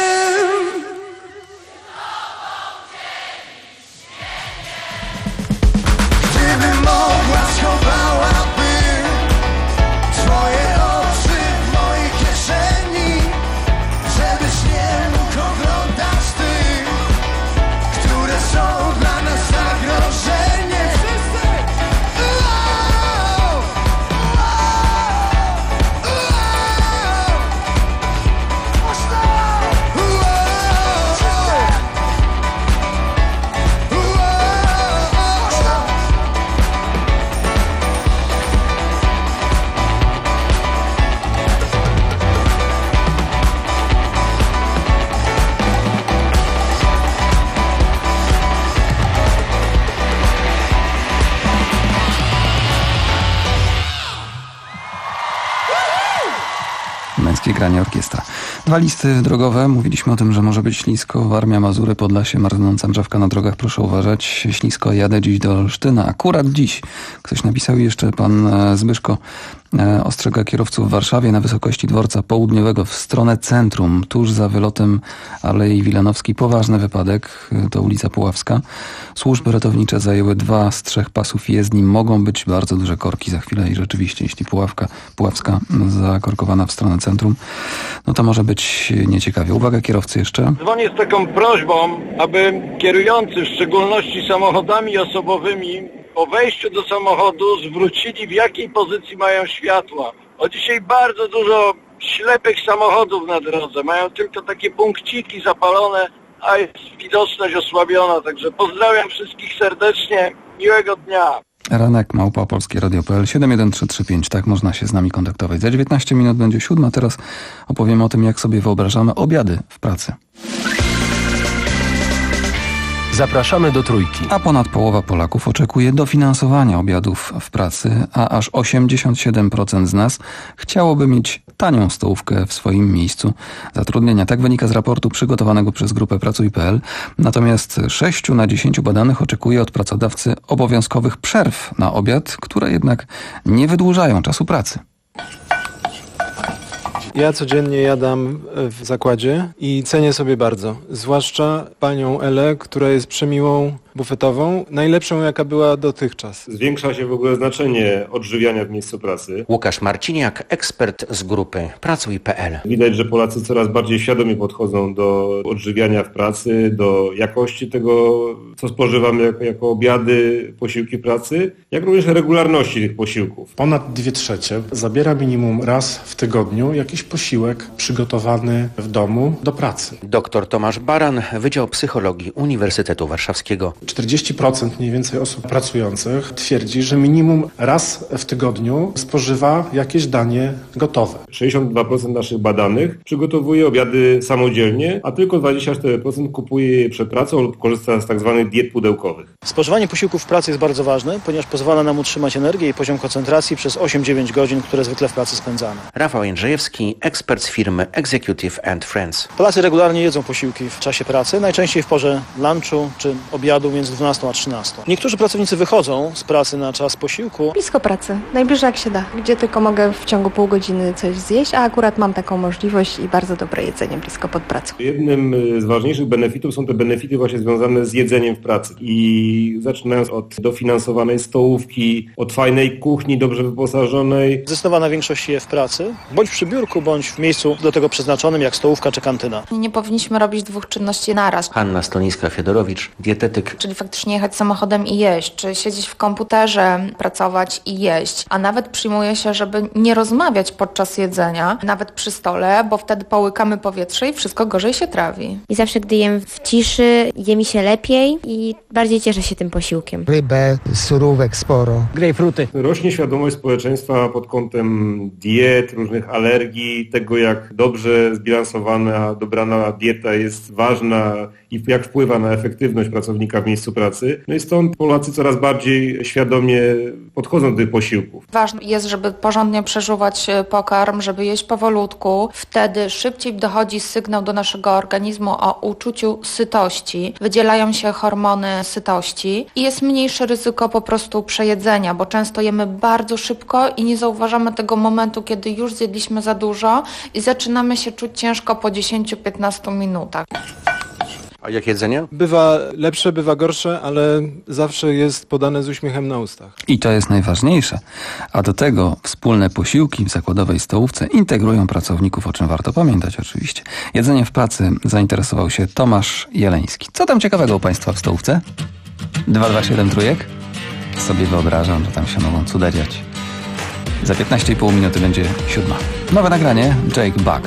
Gdybym mogła, schowałabym twoje oczy w mojej kieszeni, żebyś nie mógł oglądać tych, które są dla nas zagrożeniem. Ooh! granie orkiestra. Dwa listy drogowe. Mówiliśmy o tym, że może być ślisko. Warmia, Mazury, Podlasie, marznąca mrzawka na drogach. Proszę uważać. Ślisko, jadę dziś do Olsztyna. Akurat dziś. Ktoś napisał jeszcze, pan Zbyszko ostrzega kierowców w Warszawie na wysokości dworca południowego w stronę centrum, tuż za wylotem Alei Wilanowskiej. Poważny wypadek, to ulica Puławska. Służby ratownicze zajęły dwa z trzech pasów jezdni. Mogą być bardzo duże korki za chwilę i rzeczywiście, jeśli Puławka, Puławska zakorkowana w stronę centrum, no to może być nieciekawie. Uwaga kierowcy jeszcze. Dzwonię z taką prośbą, aby kierujący, w szczególności samochodami osobowymi, po wejściu do samochodu zwrócili, w jakiej pozycji mają światła. O dzisiaj bardzo dużo ślepych samochodów na drodze. Mają tylko takie punkciki zapalone, a jest widoczność osłabiona. Także pozdrawiam wszystkich serdecznie. Miłego dnia. Ranek małpa polskie radio kropka p l siedem jeden trzy trzy pięć. Tak można się z nami kontaktować. Za dziewiętnaście minut będzie siódma. Teraz opowiemy o tym, jak sobie wyobrażamy obiady w pracy. Zapraszamy do Trójki. A ponad połowa Polaków oczekuje dofinansowania obiadów w pracy, a aż osiemdziesiąt siedem procent z nas chciałoby mieć tanią stołówkę w swoim miejscu zatrudnienia. Tak wynika z raportu przygotowanego przez grupę Pracuj kropka p l. Natomiast sześciu na dziesięciu badanych oczekuje od pracodawcy obowiązkowych przerw na obiad, które jednak nie wydłużają czasu pracy. Ja codziennie jadam w zakładzie i cenię sobie bardzo. Zwłaszcza panią Elę, która jest przemiłą bufetową, najlepszą jaka była dotychczas. Zwiększa się w ogóle znaczenie odżywiania w miejscu pracy. Łukasz Marciniak, ekspert z grupy Pracuj kropka p l. Widać, że Polacy coraz bardziej świadomie podchodzą do odżywiania w pracy, do jakości tego, co spożywamy jako, jako obiady, posiłki pracy, jak również regularności tych posiłków. Ponad dwie trzecie zabiera minimum raz w tygodniu jakiś posiłek przygotowany w domu do pracy. Doktor Tomasz Baran, Wydział Psychologii Uniwersytetu Warszawskiego. czterdzieści procent mniej więcej osób pracujących twierdzi, że minimum raz w tygodniu spożywa jakieś danie gotowe. sześćdziesiąt dwa procent naszych badanych przygotowuje obiady samodzielnie, a tylko dwadzieścia cztery procent kupuje je przed pracą lub korzysta z tak zwanych diet pudełkowych. Spożywanie posiłków w pracy jest bardzo ważne, ponieważ pozwala nam utrzymać energię i poziom koncentracji przez osiem dziewięć godzin, które zwykle w pracy spędzamy. Rafał Jędrzejewski, ekspert z firmy Executive and Friends. Polacy regularnie jedzą posiłki w czasie pracy, najczęściej w porze lunchu czy obiadu między dwunastą a trzynastą. Niektórzy pracownicy wychodzą z pracy na czas posiłku. Blisko pracy, najbliżej jak się da, gdzie tylko mogę w ciągu pół godziny coś zjeść, a akurat mam taką możliwość i bardzo dobre jedzenie blisko pod pracą. Jednym z ważniejszych benefitów są te benefity właśnie związane z jedzeniem w pracy. I zaczynając od dofinansowanej stołówki, od fajnej kuchni dobrze wyposażonej. Zdecydowana większość je w pracy, bądź przy biurku, bądź w miejscu do tego przeznaczonym, jak stołówka czy kantyna. Nie powinniśmy robić dwóch czynności naraz. Hanna Stoniska-Fiedorowicz, dietetyk. Czyli faktycznie jechać samochodem i jeść, czy siedzieć w komputerze, pracować i jeść. A nawet przyjmuje się, żeby nie rozmawiać podczas jedzenia, nawet przy stole, bo wtedy połykamy powietrze i wszystko gorzej się trawi. I zawsze, gdy jem w ciszy, je mi się lepiej i bardziej cieszę się tym posiłkiem. Rybę, surówek sporo. Grejpfruty. Rośnie świadomość społeczeństwa pod kątem diet, różnych alergii, tego jak dobrze zbilansowana, dobrana dieta jest ważna i jak wpływa na efektywność pracownika w miejscu pracy. No i stąd Polacy coraz bardziej świadomie podchodzą do tych posiłków. Ważne jest, żeby porządnie przeżuwać pokarm, żeby jeść powolutku. Wtedy szybciej dochodzi sygnał do naszego organizmu o uczuciu sytości. Wydzielają się hormony sytości i jest mniejsze ryzyko po prostu przejedzenia, bo często jemy bardzo szybko i nie zauważamy tego momentu, kiedy już zjedliśmy za dużo i zaczynamy się czuć ciężko po dziesięciu do piętnastu minutach. A jak jedzenie? Bywa lepsze, bywa gorsze, ale zawsze jest podane z uśmiechem na ustach. I to jest najważniejsze. A do tego wspólne posiłki w zakładowej stołówce integrują pracowników, o czym warto pamiętać oczywiście. Jedzenie w pracy zainteresował się Tomasz Jeleński. Co tam ciekawego u Państwa w stołówce? dwa dwa siedem trójek? Sobie wyobrażam, że tam się mogą cuda dziać. Za piętnaście i pół minuty będzie siódma. Nowe nagranie, Jake Buck.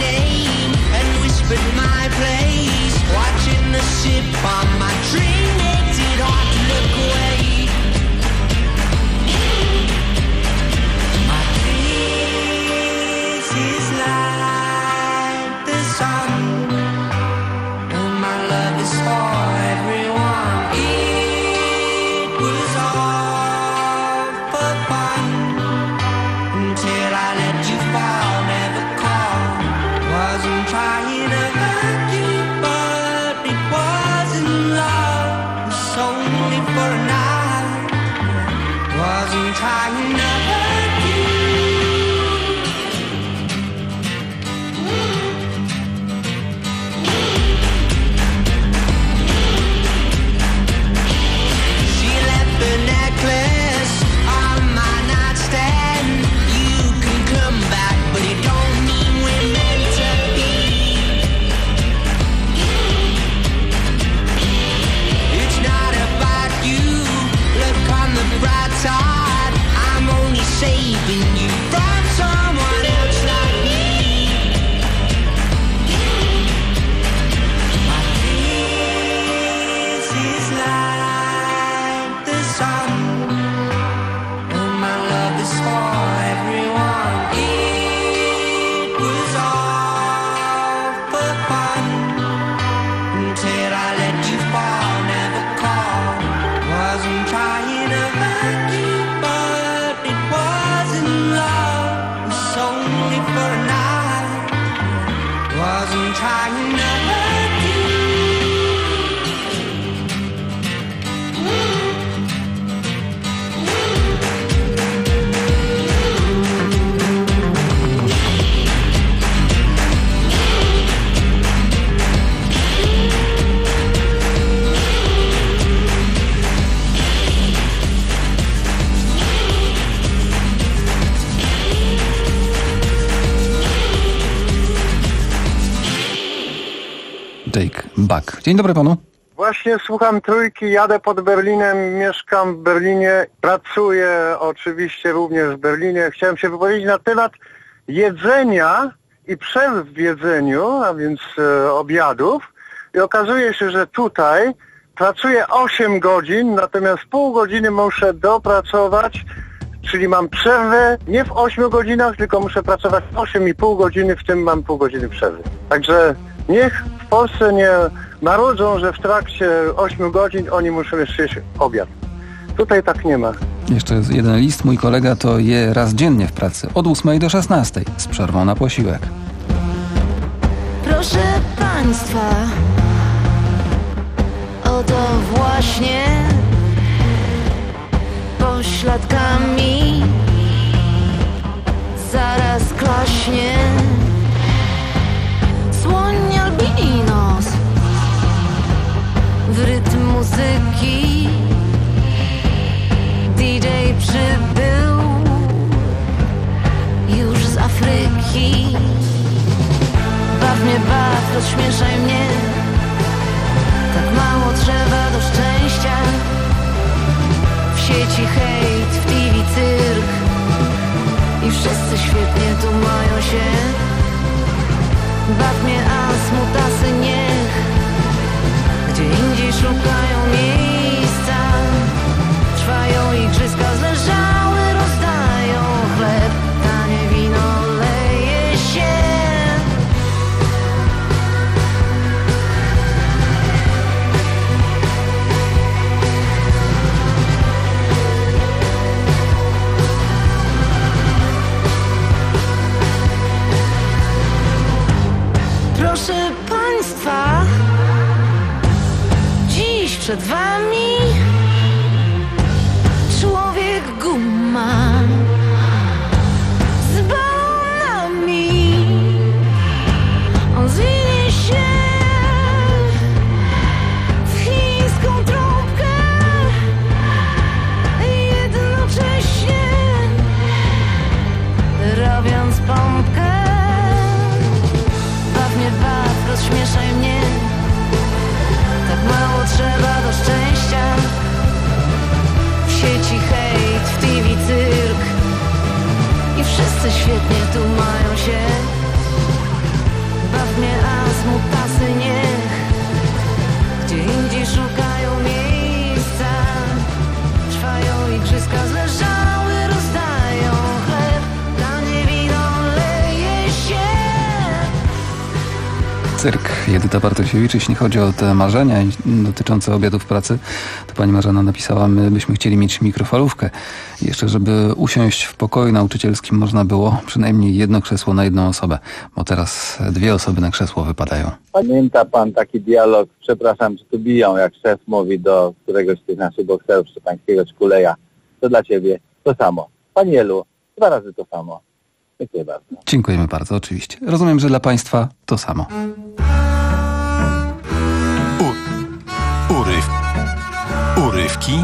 My place, watching the ship on my dream. trying to hurt you. She left the necklace on my nightstand. You can come back, but it don't mean we're meant to be. It's not about you. Look on the bright side. I'm only saving you from someone else like me. My face is like the sun, and my love is for everyone. It was all for fun until I let you fall. Never called. Wasn't trying to hurt you, but it wasn't love. It was only for a night. Wasn't trying to hurt you. Jake Buck. Dzień dobry panu. Właśnie słucham Trójki, jadę pod Berlinem, mieszkam w Berlinie, pracuję oczywiście również w Berlinie. Chciałem się wypowiedzieć na temat jedzenia i przerw w jedzeniu, a więc e, obiadów. I okazuje się, że tutaj pracuję osiem godzin, natomiast pół godziny muszę dopracować, czyli mam przerwę nie w ośmiu godzinach, tylko muszę pracować osiem i pół godziny, w tym mam pół godziny przerwy. Także niech w Polsce nie marudzą, że w trakcie ośmiu godzin oni muszą jeszcze jeść obiad. Tutaj tak nie ma. Jeszcze jest jeden list. Mój kolega to je raz dziennie w pracy. Od ósmej do szesnastej. Z przerwą na posiłek. Proszę Państwa, oto właśnie pośladkami zaraz klaśnie słoń albinos w rytm muzyki. D J przybył już z Afryki. Baw mnie, baw, rozśmieszaj mnie. Tak mało trzeba do szczęścia. W sieci hejt, w T V cyrk i wszyscy świetnie tu mają się. Baw mnie, a smutasy niech gdzie indziej szukają miejsca. Trwają igrzyska, zleżały rozdają chleb. Tanie wino leje się. Proszę Państwa, dziś przed Wami człowiek guma z balonami. On zwinie się w chińską trąbkę jednocześnie robiąc pompkę. Baw mnie, baw, rozśmieszaj mnie. Tak mało trzeba do szczęścia. W sieci hejt, w T V cyrk i wszyscy świetnie tu mają się. Baw mnie, a smutasy niech gdzie indziej szukają miejsca. Trwają igrzyska, zleżały rozdają chleb. Tanie wino leje się. Cyrk, Edyta Bartosiewicz. Jeśli chodzi o te marzenia dotyczące obiadów pracy, to pani Marzena napisała, my byśmy chcieli mieć mikrofalówkę. Jeszcze, żeby usiąść w pokoju nauczycielskim można było przynajmniej jedno krzesło na jedną osobę, bo teraz dwie osoby na krzesło wypadają. Pamięta pan taki dialog, przepraszam, że tu biją, jak szef mówi do któregoś z tych naszych bokserów, czy pańskiego Czkuleja. To dla ciebie. to samo. Pani Elu, dwa razy to samo. Dziękuję bardzo. Dziękujemy bardzo, oczywiście. Rozumiem, że dla Państwa to samo. U, uryw, urywki,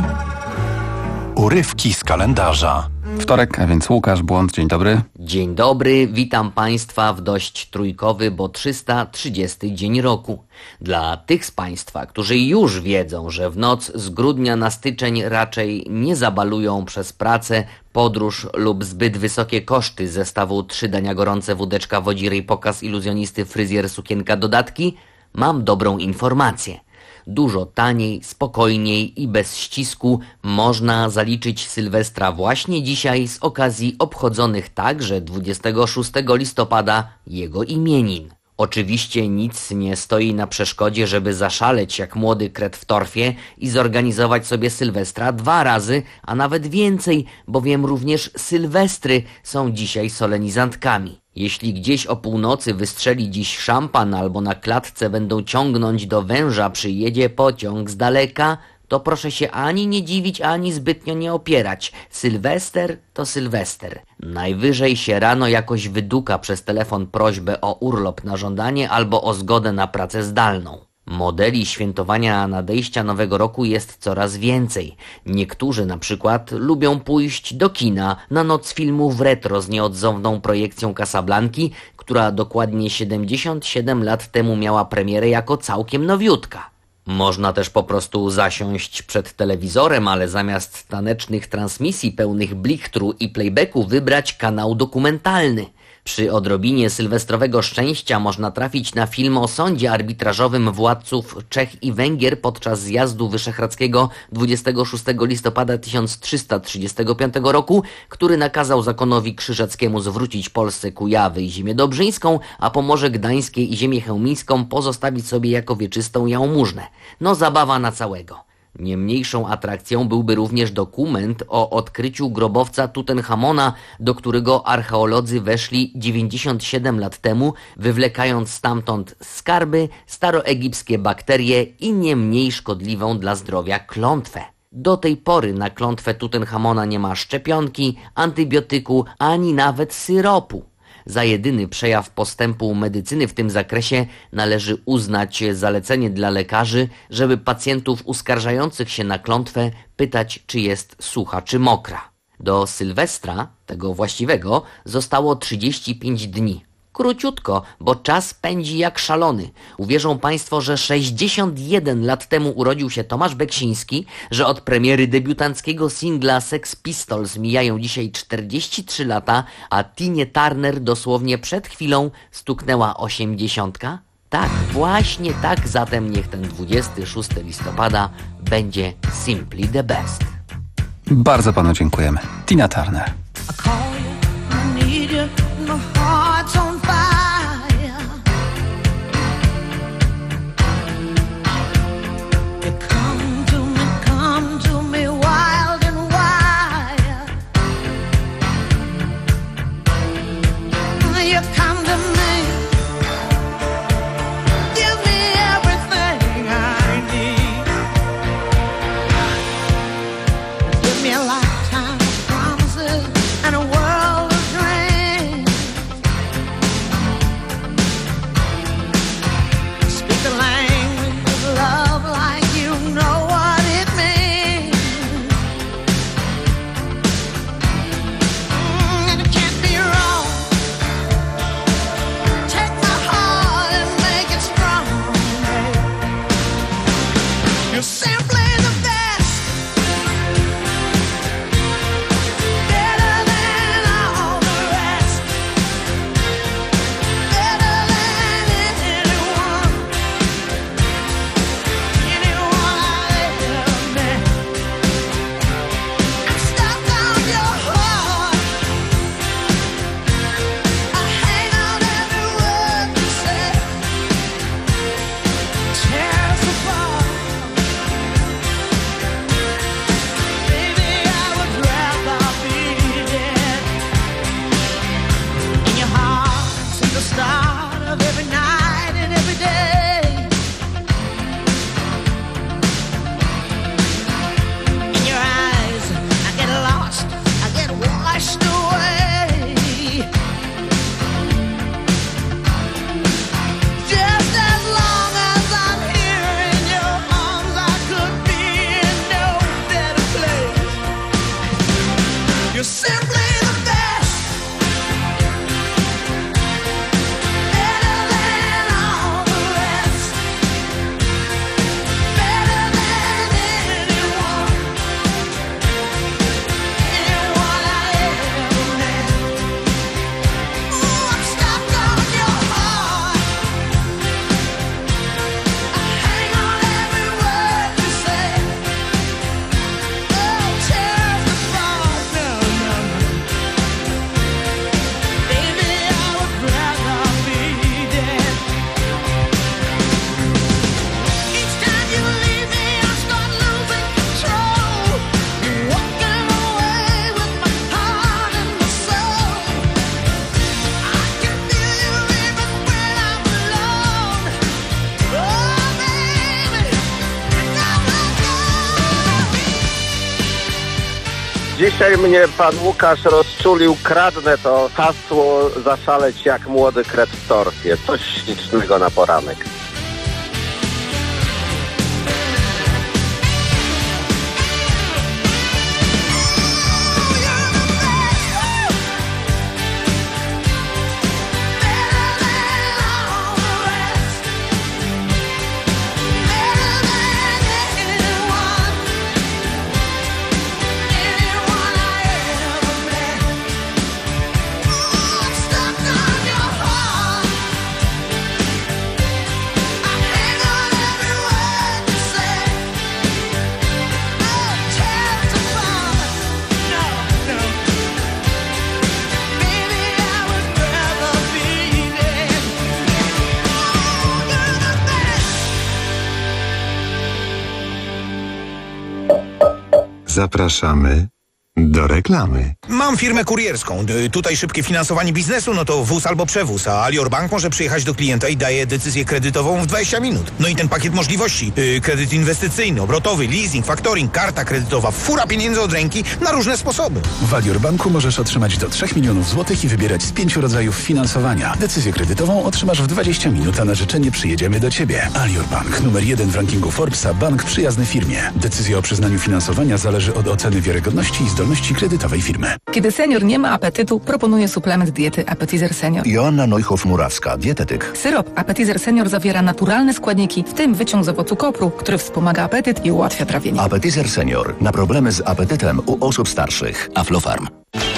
urywki z kalendarza. Wtorek, a więc Łukasz Błąd, dzień dobry. Dzień dobry, witam Państwa w dość trójkowy, bo trzysta trzydziesty dzień roku. Dla tych z Państwa, którzy już wiedzą, że w noc z grudnia na styczeń raczej nie zabalują przez pracę, podróż lub zbyt wysokie koszty zestawu trzy dania gorące, wódeczka, wodzirej, pokaz iluzjonisty, fryzjer, sukienka, dodatki, mam dobrą informację. Dużo taniej, spokojniej i bez ścisku można zaliczyć Sylwestra właśnie dzisiaj z okazji obchodzonych także dwudziestego szóstego listopada jego imienin. Oczywiście nic nie stoi na przeszkodzie, żeby zaszaleć jak młody kret w torfie i zorganizować sobie Sylwestra dwa razy, a nawet więcej, bowiem również Sylwestry są dzisiaj solenizantkami. Jeśli gdzieś o północy wystrzeli dziś szampan albo na klatce będą ciągnąć do węża przyjedzie pociąg z daleka, to proszę się ani nie dziwić, ani zbytnio nie opierać. Sylwester to Sylwester. Najwyżej się rano jakoś wyduka przez telefon prośbę o urlop na żądanie albo o zgodę na pracę zdalną. Modeli świętowania nadejścia nowego roku jest coraz więcej. Niektórzy na przykład lubią pójść do kina na noc filmów retro z nieodzowną projekcją Casablanki, która dokładnie siedemdziesiąt siedem lat temu miała premierę jako całkiem nowiutka. Można też po prostu zasiąść przed telewizorem, ale zamiast tanecznych transmisji pełnych blichtru i playbacku wybrać kanał dokumentalny. Przy odrobinie sylwestrowego szczęścia można trafić na film o sądzie arbitrażowym władców Czech i Węgier podczas zjazdu wyszehradzkiego dwudziestego szóstego listopada tysiąc trzysta trzydziestego piątego roku, który nakazał zakonowi krzyżackiemu zwrócić Polsce Kujawy i ziemię dobrzyńską, a Pomorze Gdańskie i ziemię chełmińską pozostawić sobie jako wieczystą jałmużnę. No zabawa na całego. Nie mniejszą atrakcją byłby również dokument o odkryciu grobowca Tutenchamona, do którego archeolodzy weszli dziewięćdziesiąt siedem lat temu, wywlekając stamtąd skarby, staroegipskie bakterie i nie mniej szkodliwą dla zdrowia klątwę. Do tej pory na klątwę Tutenchamona nie ma szczepionki, antybiotyku, ani nawet syropu. Za jedyny przejaw postępu medycyny w tym zakresie należy uznać zalecenie dla lekarzy, żeby pacjentów uskarżających się na klątwę pytać, czy jest sucha czy mokra. Do Sylwestra, tego właściwego, zostało trzydzieści pięć dni. Króciutko, bo czas pędzi jak szalony. Uwierzą Państwo, że sześćdziesiąt jeden lat temu urodził się Tomasz Beksiński, że od premiery debiutanckiego singla Sex Pistols mijają dzisiaj czterdzieści trzy lata, a Tinie Turner dosłownie przed chwilą stuknęła osiemdziesiątka? Tak, właśnie tak, zatem niech ten dwudziestego szóstego listopada będzie simply the best. Bardzo Panu dziękujemy. Tina Turner. Give me a lifetime of promises and a world You're simply the best. Better than all the rest. Better than anyone. Anyone I ever met. Ooh, I'm stuck on your heart. I hang on every word you say. Oh, tears apart. No, no, no. Baby, I would rather be dead. Each time you leave me, I start losing control. Walking away with my heart and my soul. I can feel you even when I'm alone. Oh, baby, don't let go. Dzisiaj mnie pan Łukasz rozczulił, kradnę to hasło zaszaleć jak młody kret w torfie. Coś ślicznego na poranek. Zapraszamy do reklamy. Mam firmę kurierską. Y, Tutaj szybkie finansowanie biznesu, no to wóz albo przewóz, a Alior Bank może przyjechać do klienta i daje decyzję kredytową w dwadzieścia minut. No i ten pakiet możliwości. Y, Kredyt inwestycyjny, obrotowy, leasing, factoring, karta kredytowa, fura pieniędzy od ręki na różne sposoby. W Alior Banku możesz otrzymać do trzech milionów złotych i wybierać z pięciu rodzajów finansowania. Decyzję kredytową otrzymasz w dwadzieścia minut, a na życzenie przyjedziemy do Ciebie. Alior Bank, numer jeden w rankingu Forbesa, bank przyjazny firmie. Decyzja o przyznaniu finansowania zależy od oceny wiarygodności i zdolności kredytowej firmy. Kiedy senior nie ma apetytu, proponuję suplement diety Appetizer Senior. Joanna Neuhoff-Murawska, dietetyk. Syrop Appetizer Senior zawiera naturalne składniki, w tym wyciąg z owocu kopru, który wspomaga apetyt i ułatwia trawienie. Appetizer Senior. Na problemy z apetytem u osób starszych. Aflofarm.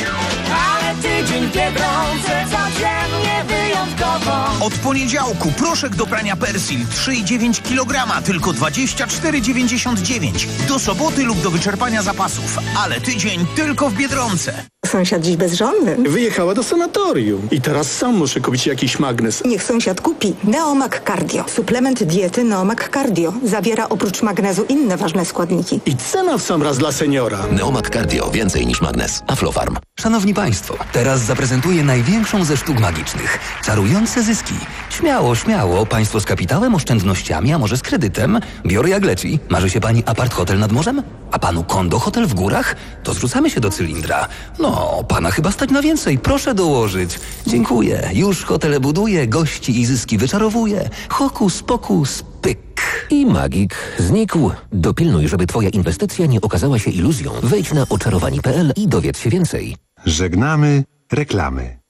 Ale tydzień w Biedronce codziennie wyjątkowo. Od poniedziałku proszek do prania Persil trzy i dziewięć kilograma, tylko dwadzieścia cztery dziewięćdziesiąt dziewięć. Do soboty lub do wyczerpania zapasów, ale tydzień tylko w Biedronce. Sąsiad dziś bezżonny. Wyjechała do sanatorium i teraz sam muszę kupić jakiś magnes. Niech sąsiad kupi Neomag Cardio. Suplement diety Neomag Cardio. Zawiera oprócz magnezu inne ważne składniki. I cena w sam raz dla seniora. Neomag Cardio. Więcej niż magnes. Aflofarm. Szanowni Państwo, teraz zaprezentuję największą ze sztuk magicznych. Czarujące zyski. Śmiało, śmiało. Państwo z kapitałem, oszczędnościami, a może z kredytem. Biorę jak leci. Marzy się Pani apart hotel nad morzem? A Panu kondo hotel w górach? To zrzucamy się do cylindra. No, Pana chyba stać na więcej. Proszę dołożyć. Dziękuję. Już hotele buduję, gości i zyski wyczarowuję. Hokus pokus, pyk. I magik znikł. Dopilnuj, żeby Twoja inwestycja nie okazała się iluzją. Wejdź na oczarowani kropka p l i dowiedz się więcej. Żegnamy reklamy.